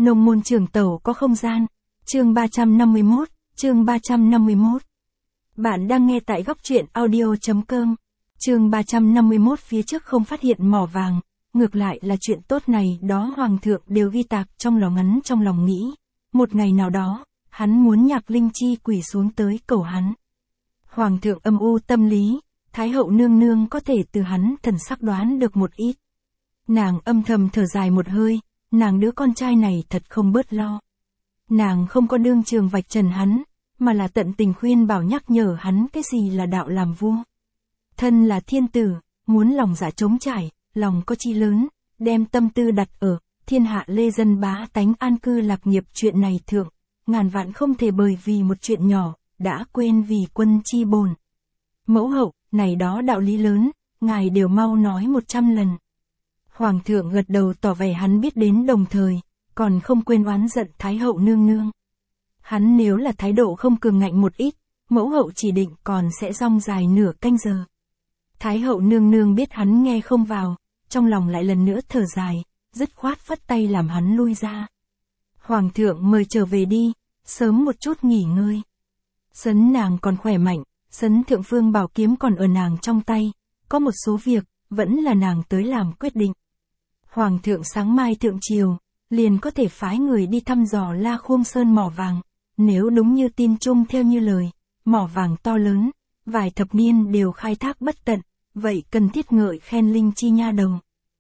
Nông môn trường tẩu có không gian. Chương 351, chương 351. Bạn đang nghe tại góc truyện audio.com. Chương 351 phía trước không phát hiện mỏ vàng, ngược lại là chuyện tốt này đó Hoàng thượng đều ghi tạc trong lò ngắn trong lòng nghĩ. Một ngày nào đó, hắn muốn Nhạc Linh Chi quỳ xuống tới cầu hắn. Hoàng thượng âm u tâm lý, Thái hậu nương nương có thể từ hắn thần sắc đoán được một ít. Nàng âm thầm thở dài một hơi, nàng đứa con trai này thật không bớt lo. Nàng không có đương trường vạch trần hắn, mà là tận tình khuyên bảo nhắc nhở hắn cái gì là đạo làm vua. Thân là thiên tử, muốn lòng dạ trống trải, lòng có chi lớn, đem tâm tư đặt ở thiên hạ lê dân bá tánh an cư lạc nghiệp chuyện này thượng, ngàn vạn không thể bởi vì một chuyện nhỏ, đã quên vì quân chi bổn. Mẫu hậu, này đó đạo lý lớn, ngài đều mau nói 100 lần. Hoàng thượng gật đầu tỏ vẻ hắn biết đến đồng thời, còn không quên oán giận Thái hậu nương nương. Hắn nếu là thái độ không cường ngạnh một ít, mẫu hậu chỉ định còn sẽ rong dài nửa canh giờ. Thái hậu nương nương biết hắn nghe không vào, trong lòng lại lần nữa thở dài, dứt khoát phất tay làm hắn lui ra. Hoàng thượng mời trở về đi, sớm một chút nghỉ ngơi. Sấn nàng còn khỏe mạnh, sấn thượng phương bảo kiếm còn ở nàng trong tay, có một số việc, vẫn là nàng tới làm quyết định. Hoàng thượng sáng mai thượng triều, liền có thể phái người đi thăm dò La Khuông Sơn mỏ vàng, nếu đúng như tin chung theo như lời, mỏ vàng to lớn, vài thập niên đều khai thác bất tận, vậy cần thiết ngợi khen Linh Chi nha đầu.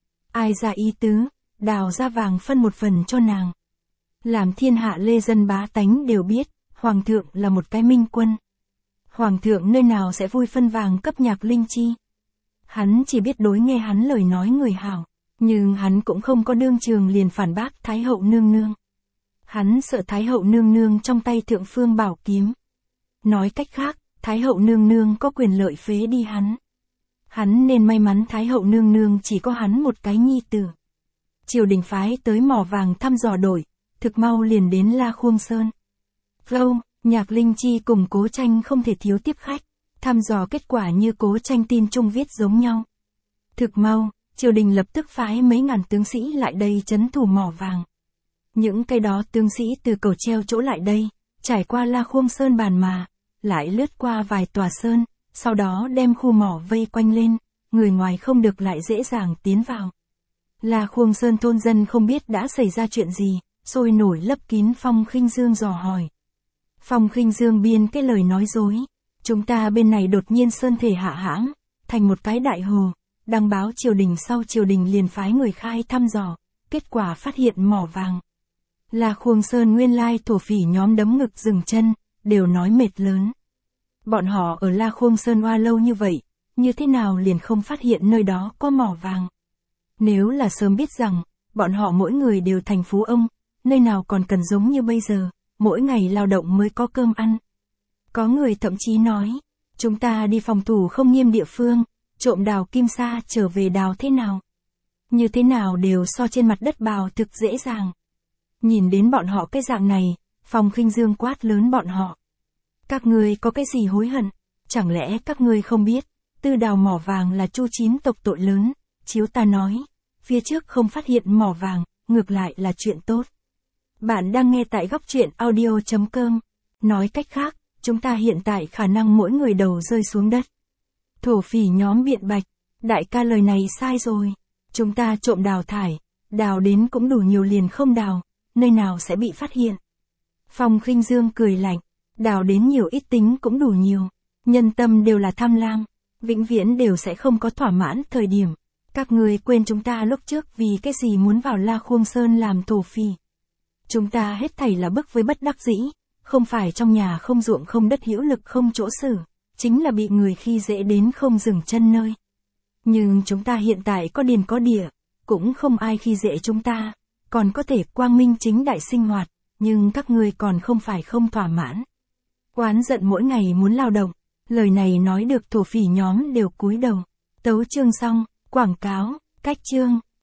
Ai ra ý tứ, đào ra vàng phân một phần cho nàng. Làm thiên hạ lê dân bá tánh đều biết, Hoàng thượng là một cái minh quân. Hoàng thượng nơi nào sẽ vui phân vàng cấp Nhạc Linh Chi. Hắn chỉ biết đối nghe hắn lời nói người hảo, nhưng hắn cũng không có đương trường liền phản bác Thái hậu nương nương. Hắn sợ Thái hậu nương nương trong tay thượng phương bảo kiếm. Nói cách khác, Thái hậu nương nương có quyền lợi phế đi hắn. Hắn nên may mắn Thái hậu nương nương chỉ có hắn một cái nhi tử. Triều đình phái tới mỏ vàng thăm dò đổi, thực mau liền đến La Khuông Sơn. Vâu, Nhạc Linh Chi cùng Cố Tranh không thể thiếu tiếp khách, thăm dò kết quả như Cố Tranh tin chung viết giống nhau. Thực mau, triều đình lập tức phái mấy ngàn tướng sĩ lại đây trấn thủ mỏ vàng. Những cái đó tướng sĩ từ cầu treo chỗ lại đây, trải qua La Khuông Sơn bàn mà, lại lướt qua vài tòa sơn, sau đó đem khu mỏ vây quanh lên, người ngoài không được lại dễ dàng tiến vào. La Khuông Sơn thôn dân không biết đã xảy ra chuyện gì, sôi nổi lấp kín Phong Khinh Dương dò hỏi. Phong Khinh Dương biên cái lời nói dối, chúng ta bên này đột nhiên sơn thể hạ hãng, thành một cái đại hồ, đăng báo triều đình sau triều đình liền phái người khai thăm dò, kết quả phát hiện mỏ vàng. La Khuông Sơn nguyên lai thổ phỉ nhóm đấm ngực dừng chân, đều nói mệt lớn. Bọn họ ở La Khuông Sơn oa lâu như vậy, như thế nào liền không phát hiện nơi đó có mỏ vàng. Nếu là sớm biết rằng, bọn họ mỗi người đều thành phú ông, nơi nào còn cần giống như bây giờ, mỗi ngày lao động mới có cơm ăn. Có người thậm chí nói, chúng ta đi phòng thủ không nghiêm địa phương, trộm đào kim sa trở về đào thế nào. Như thế nào đều so trên mặt đất bào thực dễ dàng. Nhìn đến bọn họ cái dạng này, Phong Khinh Dương quát lớn bọn họ. Các ngươi có cái gì hối hận? Chẳng lẽ các ngươi không biết, tư đào mỏ vàng là Chu Chín tộc tội lớn, chiếu ta nói, phía trước không phát hiện mỏ vàng, ngược lại là chuyện tốt. Bạn đang nghe tại góc truyện audio.com. Nói cách khác, chúng ta hiện tại khả năng mỗi người đầu rơi xuống đất. Thổ phỉ nhóm biện bạch, đại ca lời này sai rồi. Chúng ta trộm đào thải, đào đến cũng đủ nhiều liền không đào, nơi nào sẽ bị phát hiện. Phong Khinh Dương cười lạnh, đào đến nhiều ít tính cũng đủ nhiều. Nhân tâm đều là tham lam, vĩnh viễn đều sẽ không có thỏa mãn thời điểm. Các người quên chúng ta lúc trước vì cái gì muốn vào La Khuông Sơn làm thổ phỉ. Chúng ta hết thảy là bức với bất đắc dĩ, không phải trong nhà không ruộng không đất hữu lực không chỗ xử, chính là bị người khi dễ đến không dừng chân nơi. Nhưng chúng ta hiện tại có điền có địa, cũng không ai khi dễ chúng ta, còn có thể quang minh chính đại sinh hoạt, nhưng các ngươi còn không phải không thỏa mãn. Oán giận mỗi ngày muốn lao động, lời này nói được thổ phỉ nhóm đều cúi đầu. Tấu chương xong, quảng cáo, cách chương.